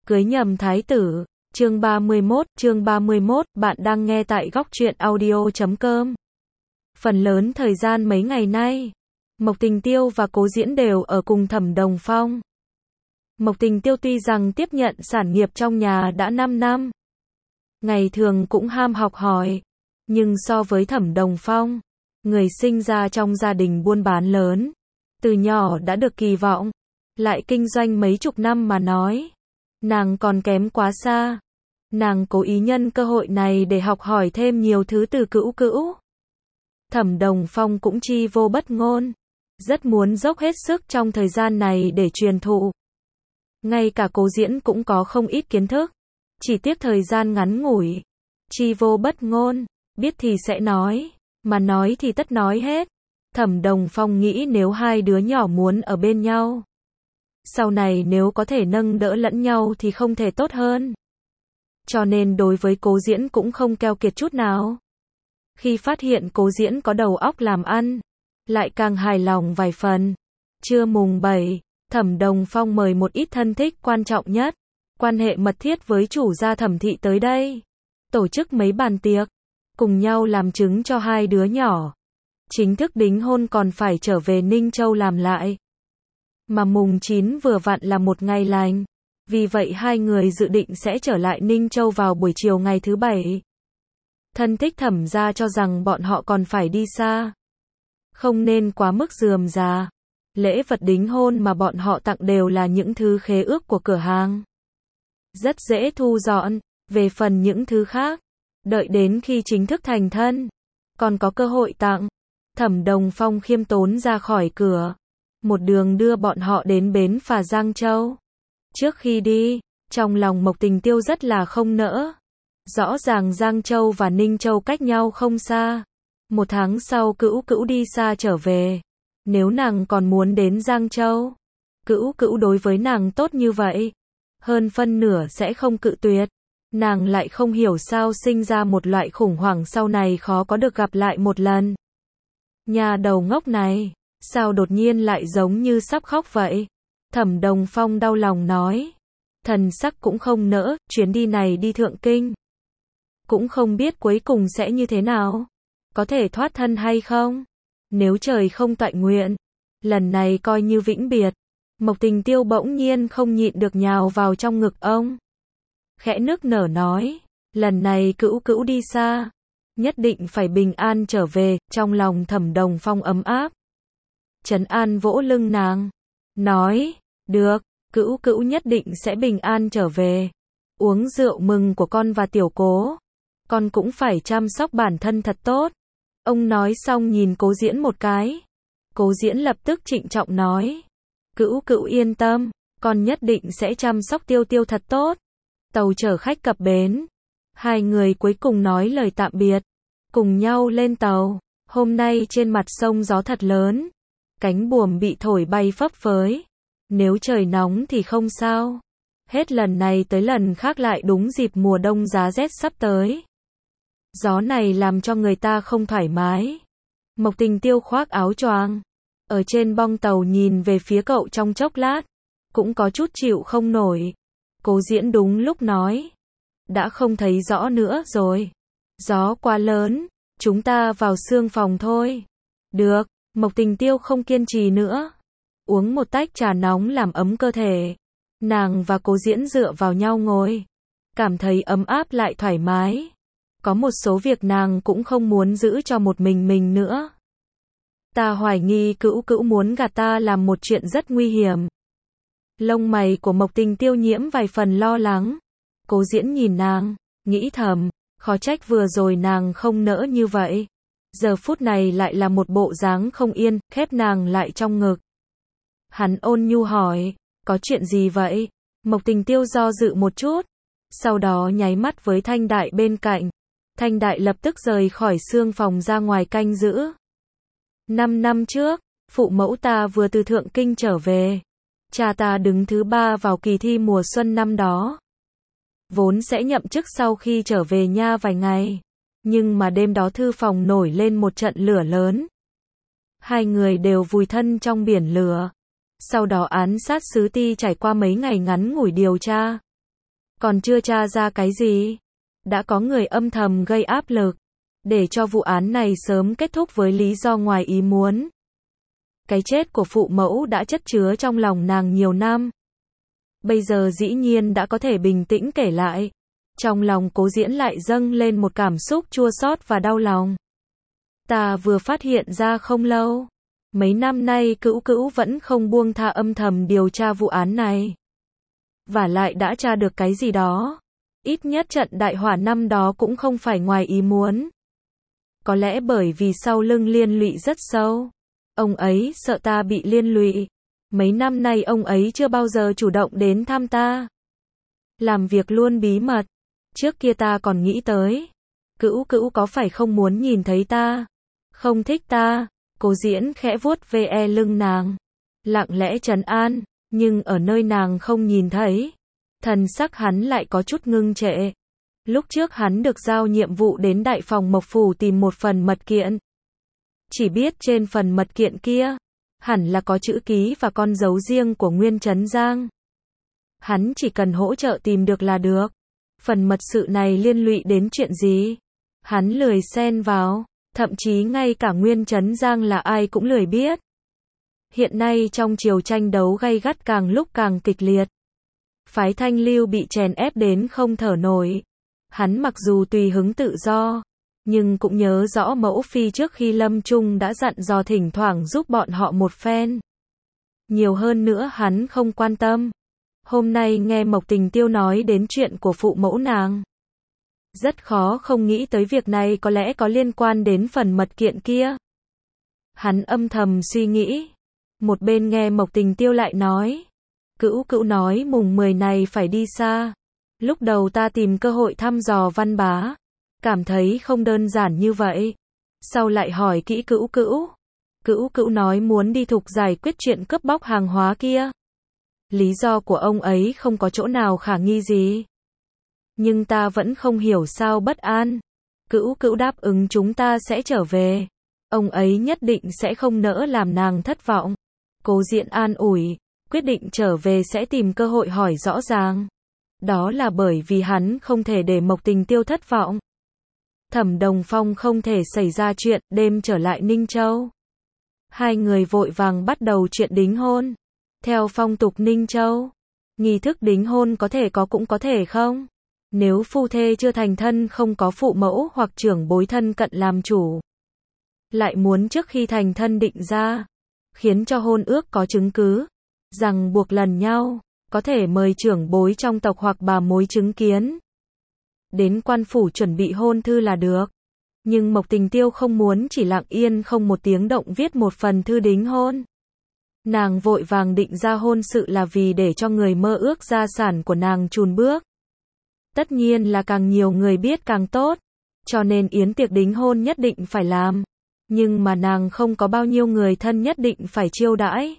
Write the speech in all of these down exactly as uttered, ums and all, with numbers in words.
Cưới nhầm thái tử, chương ba mươi mốt, chương ba mươi mốt, bạn đang nghe tại góc truyện audio chấm com. Phần lớn thời gian mấy ngày nay, Mộc Tình Tiêu và Cố Diễn đều ở cùng Thẩm Đồng Phong. Mộc Tình Tiêu tuy rằng tiếp nhận sản nghiệp trong nhà đã năm năm, ngày thường cũng ham học hỏi, nhưng so với Thẩm Đồng Phong, người sinh ra trong gia đình buôn bán lớn, từ nhỏ đã được kỳ vọng, lại kinh doanh mấy chục năm mà nói, nàng còn kém quá xa. Nàng cố ý nhân cơ hội này để học hỏi thêm nhiều thứ từ Cữu Cữu. Thẩm Đồng Phong cũng chi vô bất ngôn, rất muốn dốc hết sức trong thời gian này để truyền thụ. Ngay cả Cố Diễn cũng có không ít kiến thức, chỉ tiếc thời gian ngắn ngủi. Chi vô bất ngôn, biết thì sẽ nói, mà nói thì tất nói hết. Thẩm Đồng Phong nghĩ nếu hai đứa nhỏ muốn ở bên nhau, sau này nếu có thể nâng đỡ lẫn nhau thì không thể tốt hơn. Cho nên đối với Cố Diễn cũng không keo kiệt chút nào. Khi phát hiện Cố Diễn có đầu óc làm ăn, lại càng hài lòng vài phần. Trưa mùng bảy, Thẩm Đồng Phong mời một ít thân thích quan trọng nhất, quan hệ mật thiết với chủ gia Thẩm thị tới đây, tổ chức mấy bàn tiệc, cùng nhau làm chứng cho hai đứa nhỏ. Chính thức đính hôn còn phải trở về Ninh Châu làm lại. Mà mùng chín vừa vặn là một ngày lành, vì vậy hai người dự định sẽ trở lại Ninh Châu vào buổi chiều ngày thứ bảy. Thân thích Thẩm gia cho rằng bọn họ còn phải đi xa, không nên quá mức rườm rà. Lễ vật đính hôn mà bọn họ tặng đều là những thứ khế ước của cửa hàng, rất dễ thu dọn. Về phần những thứ khác, đợi đến khi chính thức thành thân, còn có cơ hội tặng. Thẩm Đồng Phong khiêm tốn ra khỏi cửa, một đường đưa bọn họ đến bến phà Giang Châu. Trước khi đi, trong lòng Mộc Tình Tiêu rất là không nỡ. Rõ ràng Giang Châu và Ninh Châu cách nhau không xa. Một tháng sau Cữu Cữu đi xa trở về. Nếu nàng còn muốn đến Giang Châu, Cữu Cữu đối với nàng tốt như vậy, hơn phân nửa sẽ không cự tuyệt. Nàng lại không hiểu sao sinh ra một loại khủng hoảng sau này khó có được gặp lại một lần. Nhà đầu ngốc này, sao đột nhiên lại giống như sắp khóc vậy? Thẩm Đồng Phong đau lòng nói. Thần sắc cũng không nỡ, chuyến đi này đi Thượng Kinh, cũng không biết cuối cùng sẽ như thế nào, có thể thoát thân hay không. Nếu trời không toại nguyện, lần này coi như vĩnh biệt. Mộc Tình Tiêu bỗng nhiên không nhịn được nhào vào trong ngực ông, khẽ nức nở nói, lần này Cữu Cữu đi xa, nhất định phải bình an trở về. Trong lòng Thẩm Đồng Phong ấm áp, trấn an vỗ lưng nàng, nói, được, Cữu Cữu nhất định sẽ bình an trở về. Uống rượu mừng của con và Tiểu Cố, con cũng phải chăm sóc bản thân thật tốt. Ông nói xong nhìn Cố Diễn một cái. Cố Diễn lập tức trịnh trọng nói, Cữu Cữu yên tâm, con nhất định sẽ chăm sóc Tiêu Tiêu thật tốt. Tàu chở khách cập bến, hai người cuối cùng nói lời tạm biệt, cùng nhau lên tàu. Hôm nay trên mặt sông gió thật lớn, cánh buồm bị thổi bay phấp phới. Nếu trời nóng thì không sao, hết lần này tới lần khác lại đúng dịp mùa đông giá rét sắp tới. Gió này làm cho người ta không thoải mái. Mộc Tình Tiêu khoác áo choàng, ở trên bong tàu nhìn về phía cậu trong chốc lát, cũng có chút chịu không nổi. Cố Diễn đúng lúc nói, đã không thấy rõ nữa rồi, gió quá lớn, chúng ta vào sương phòng thôi. Được, Mộc Tình Tiêu không kiên trì nữa, uống một tách trà nóng làm ấm cơ thể. Nàng và Cố Diễn dựa vào nhau ngồi, cảm thấy ấm áp lại thoải mái. Có một số việc nàng cũng không muốn giữ cho một mình mình nữa. Ta hoài nghi Cữu Cữu muốn gạt ta làm một chuyện rất nguy hiểm. Lông mày của Mộc Tình Tiêu nhiễm vài phần lo lắng. Cố Diễn nhìn nàng, nghĩ thầm, khó trách vừa rồi nàng không nỡ như vậy, giờ phút này lại là một bộ dáng không yên, khép nàng lại trong ngực. Hắn ôn nhu hỏi, có chuyện gì vậy? Mộc Tình Tiêu do dự một chút, sau đó nháy mắt với Thanh Đại bên cạnh. Thanh Đại lập tức rời khỏi sương phòng ra ngoài canh giữ. Năm năm trước, phụ mẫu ta vừa từ Thượng Kinh trở về. Cha ta đứng thứ ba vào kỳ thi mùa xuân năm đó. Vốn sẽ nhậm chức sau khi trở về nha vài ngày, nhưng mà đêm đó thư phòng nổi lên một trận lửa lớn. Hai người đều vùi thân trong biển lửa. Sau đó án sát sứ ti trải qua mấy ngày ngắn ngủi điều tra, Còn chưa tra ra cái gì. Đã có người âm thầm gây áp lực, để cho vụ án này sớm kết thúc với lý do ngoài ý muốn. Cái chết của phụ mẫu đã chất chứa trong lòng nàng nhiều năm. Bây giờ dĩ nhiên đã có thể bình tĩnh kể lại. Trong lòng Cố Diễn lại dâng lên một cảm xúc chua xót và đau lòng. Ta vừa phát hiện ra không lâu. Mấy năm nay Cữu Cữu vẫn không buông tha âm thầm điều tra vụ án này. Và lại đã tra được cái gì đó. Ít nhất trận đại hỏa năm đó cũng không phải ngoài ý muốn. Có lẽ bởi vì sau lưng liên lụy rất sâu. Ông ấy sợ ta bị liên lụy. Mấy năm nay ông ấy chưa bao giờ chủ động đến thăm ta. Làm việc luôn bí mật. Trước kia ta còn nghĩ tới. Cữu Cữu có phải không muốn nhìn thấy ta? Không thích ta? Cố Diễn khẽ vuốt ve lưng nàng. Lặng lẽ trấn an. Nhưng ở nơi nàng không nhìn thấy. Thần sắc hắn lại có chút ngưng trệ. Lúc trước hắn được giao nhiệm vụ đến đại phòng Mộc Phủ tìm một phần mật kiện. Chỉ biết trên phần mật kiện kia, hẳn là có chữ ký và con dấu riêng của Nguyên Trấn Giang. Hắn chỉ cần hỗ trợ tìm được là được. Phần mật sự này liên lụy đến chuyện gì? Hắn lười xen vào, thậm chí ngay cả Nguyên Trấn Giang là ai cũng lười biết. Hiện nay trong triều tranh đấu gay gắt càng lúc càng kịch liệt. Phái Thanh Lưu bị chèn ép đến không thở nổi. Hắn mặc dù tùy hứng tự do, nhưng cũng nhớ rõ mẫu phi trước khi lâm chung đã dặn dò thỉnh thoảng giúp bọn họ một phen. Nhiều hơn nữa hắn không quan tâm. Hôm nay nghe Mộc Tình Tiêu nói đến chuyện của phụ mẫu nàng. Rất khó không nghĩ tới việc này có lẽ có liên quan đến phần mật kiện kia. Hắn âm thầm suy nghĩ. Một bên nghe Mộc Tình Tiêu lại nói. Cữu Cữu nói mùng mười này phải đi xa. Lúc đầu ta tìm cơ hội thăm dò Văn Bá. Cảm thấy không đơn giản như vậy. Sau lại hỏi kỹ Cữu Cữu. Cữu Cữu nói muốn đi thục giải quyết chuyện cướp bóc hàng hóa kia. Lý do của ông ấy không có chỗ nào khả nghi gì. Nhưng ta vẫn không hiểu sao bất an. Cữu Cữu đáp ứng chúng ta sẽ trở về. Ông ấy nhất định sẽ không nỡ làm nàng thất vọng. Cố Diễn an ủi. Quyết định trở về sẽ tìm cơ hội hỏi rõ ràng. Đó là bởi vì hắn không thể để Mộc Tình Tiêu thất vọng. Thẩm Đồng Phong không thể xảy ra chuyện, đêm trở lại Ninh Châu. Hai người vội vàng bắt đầu chuyện đính hôn. Theo phong tục Ninh Châu, nghi thức đính hôn có thể có cũng có thể không. Nếu phu thê chưa thành thân không có phụ mẫu hoặc trưởng bối thân cận làm chủ. Lại muốn trước khi thành thân định ra, khiến cho hôn ước có chứng cứ, rằng buộc lần nhau, có thể mời trưởng bối trong tộc hoặc bà mối chứng kiến. Đến quan phủ chuẩn bị hôn thư là được. Nhưng Mộc Tình Tiêu không muốn chỉ lặng yên không một tiếng động viết một phần thư đính hôn. Nàng vội vàng định ra hôn sự là vì để cho người mơ ước gia sản của nàng chùn bước. Tất nhiên là càng nhiều người biết càng tốt. Cho nên yến tiệc đính hôn nhất định phải làm. Nhưng mà nàng không có bao nhiêu người thân nhất định phải chiêu đãi.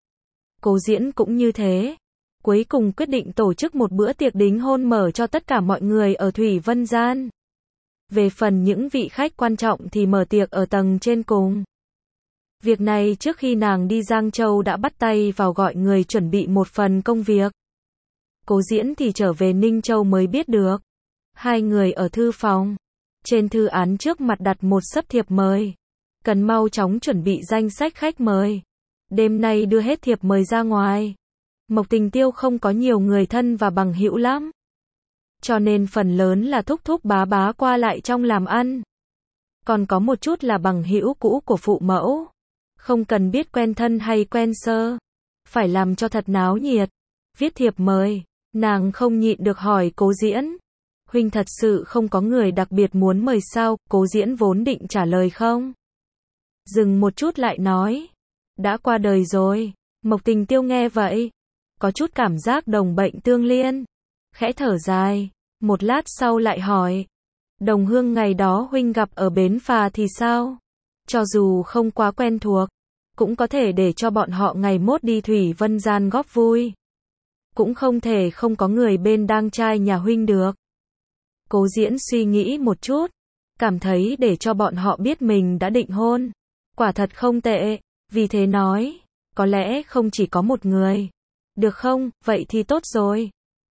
Cố Diễn cũng như thế. Cuối cùng quyết định tổ chức một bữa tiệc đính hôn mở cho tất cả mọi người ở Thủy Vân Gian. Về phần những vị khách quan trọng thì mở tiệc ở tầng trên cùng. Việc này trước khi nàng đi Giang Châu đã bắt tay vào gọi người chuẩn bị một phần công việc. Cố Diễn thì trở về Ninh Châu mới biết được. Hai người ở thư phòng. Trên thư án trước mặt đặt một sấp thiệp mời. Cần mau chóng chuẩn bị danh sách khách mời. Đêm nay đưa hết thiệp mời ra ngoài. Mộc Tình Tiêu không có nhiều người thân và bằng hữu lắm. Cho nên phần lớn là thúc thúc bá bá qua lại trong làm ăn. Còn có một chút là bằng hữu cũ của phụ mẫu. Không cần biết quen thân hay quen sơ. Phải làm cho thật náo nhiệt. Viết thiệp mời. Nàng không nhịn được hỏi Cố Diễn. Huynh thật sự không có người đặc biệt muốn mời sao? Cố Diễn vốn định trả lời không. Dừng một chút lại nói. Đã qua đời rồi. Mộc Tình Tiêu nghe vậy. Có chút cảm giác đồng bệnh tương liên. Khẽ thở dài. Một lát sau lại hỏi. Đồng hương ngày đó huynh gặp ở bến phà thì sao? Cho dù không quá quen thuộc. Cũng có thể để cho bọn họ ngày mốt đi Thủy Vân Gian góp vui. Cũng không thể không có người bên đang trai nhà huynh được. Cố Diễn suy nghĩ một chút. Cảm thấy để cho bọn họ biết mình đã định hôn. Quả thật không tệ. Vì thế nói. Có lẽ không chỉ có một người. Được không, vậy thì tốt rồi.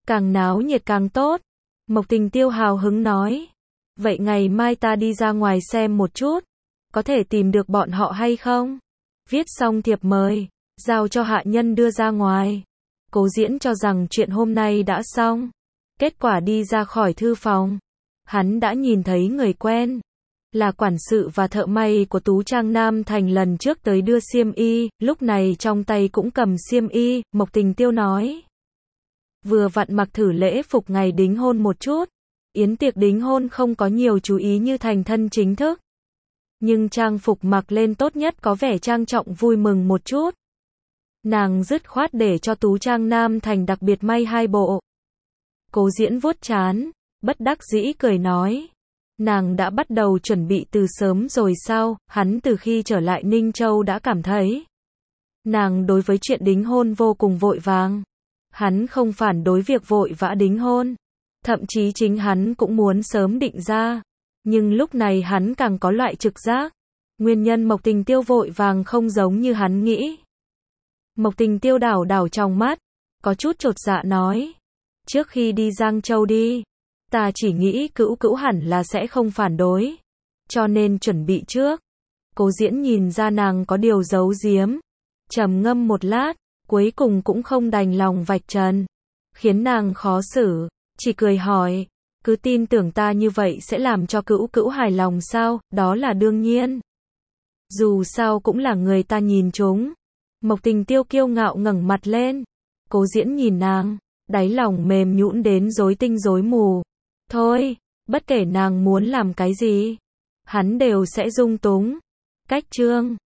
Càng náo nhiệt càng tốt. Mộc Tình Tiêu hào hứng nói. Vậy ngày mai ta đi ra ngoài xem một chút. Có thể tìm được bọn họ hay không? Viết xong thiệp mời, giao cho hạ nhân đưa ra ngoài. Cố Diễn cho rằng chuyện hôm nay đã xong. Kết quả đi ra khỏi thư phòng. Hắn đã nhìn thấy người quen. Là quản sự và thợ may của Tú Trang Nam Thành lần trước tới đưa xiêm y, lúc này trong tay cũng cầm xiêm y, Mộc Tình Tiêu nói. Vừa vặn mặc thử lễ phục ngày đính hôn một chút. Yến tiệc đính hôn không có nhiều chú ý như thành thân chính thức. Nhưng trang phục mặc lên tốt nhất có vẻ trang trọng vui mừng một chút. Nàng dứt khoát để cho Tú Trang Nam Thành đặc biệt may hai bộ. Cố Diễn vuốt trán, bất đắc dĩ cười nói. Nàng đã bắt đầu chuẩn bị từ sớm rồi sao? Hắn từ khi trở lại Ninh Châu đã cảm thấy nàng đối với chuyện đính hôn vô cùng vội vàng. Hắn không phản đối việc vội vã đính hôn. Thậm chí chính hắn cũng muốn sớm định ra. Nhưng lúc này hắn càng có loại trực giác. Nguyên nhân Mộc Tình Tiêu vội vàng không giống như hắn nghĩ. Mộc Tình Tiêu đảo đảo trong mắt, có chút chột dạ nói. Trước khi đi Giang Châu đi, ta chỉ nghĩ Cữu Cữu hẳn là sẽ không phản đối. Cho nên chuẩn bị trước. Cố Diễn nhìn ra nàng có điều giấu giếm. Trầm ngâm một lát, cuối cùng cũng không đành lòng vạch trần. Khiến nàng khó xử, chỉ cười hỏi. Cứ tin tưởng ta như vậy sẽ làm cho Cữu Cữu hài lòng sao? Đó là đương nhiên. Dù sao cũng là người ta nhìn chúng. Mộc Tình Tiêu kiêu ngạo ngẩng mặt lên. Cố Diễn nhìn nàng, đáy lòng mềm nhũn đến rối tinh rối mù. Thôi, bất kể nàng muốn làm cái gì, hắn đều sẽ dung túng. Cách chương